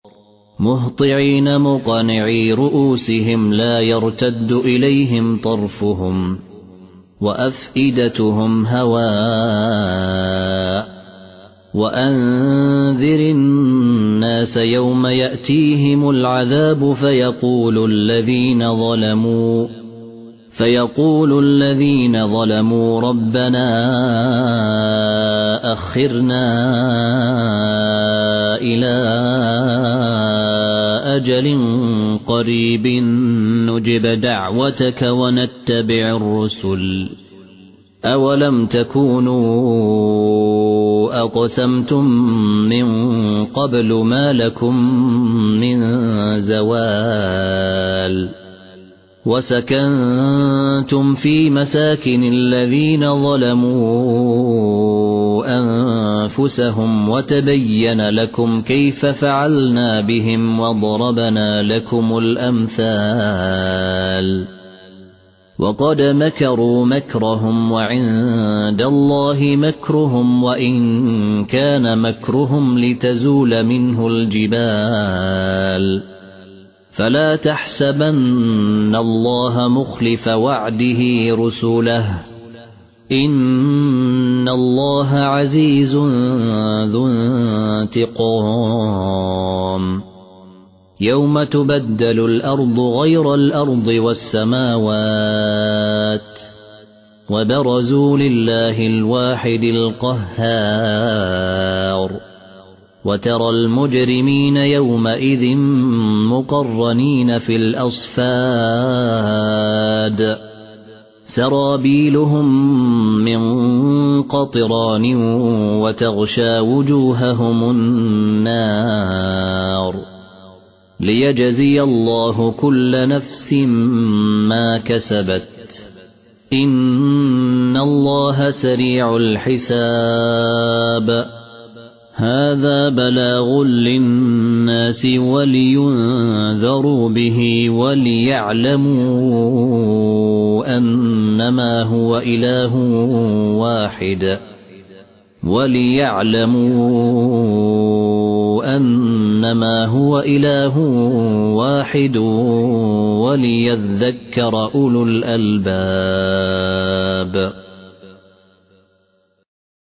مهطعين مقنعي رؤوسهم لا يرتد إليهم طرفهم وأفئدتهم هواء وأنذر الناس يوم يأتيهم العذاب فيقول الذين ظلموا ربنا أخرنا إلى أجل قريب نجب دعوتك ونتبع الرسل أولم تكونوا أقسمتم من قبل ما لكم من زوال وسكنتم في مساكن الذين ظلموا أنفسهم وتبين لكم كيف فعلنا بهم وضربنا لكم الأمثال وقد مكروا مكرهم وعند الله مكرهم وإن كان مكرهم لتزول منه الجبال فلا تحسبن الله مخلف وعده رسله إن الله عزيز ذو انتقام يوم تبدل الأرض غير الأرض والسماوات وبرزوا لله الواحد القهار وترى المجرمين يومئذ مقرنين في الأصفاد سرابيلهم من قطران وتغشى وجوههم النار ليجزي الله كل نفس ما كسبت إن الله سريع الحساب هذا بلاغ للناس ولينذروا به وليعلموا أنما هو إله واحد وليذكر أولو الألباب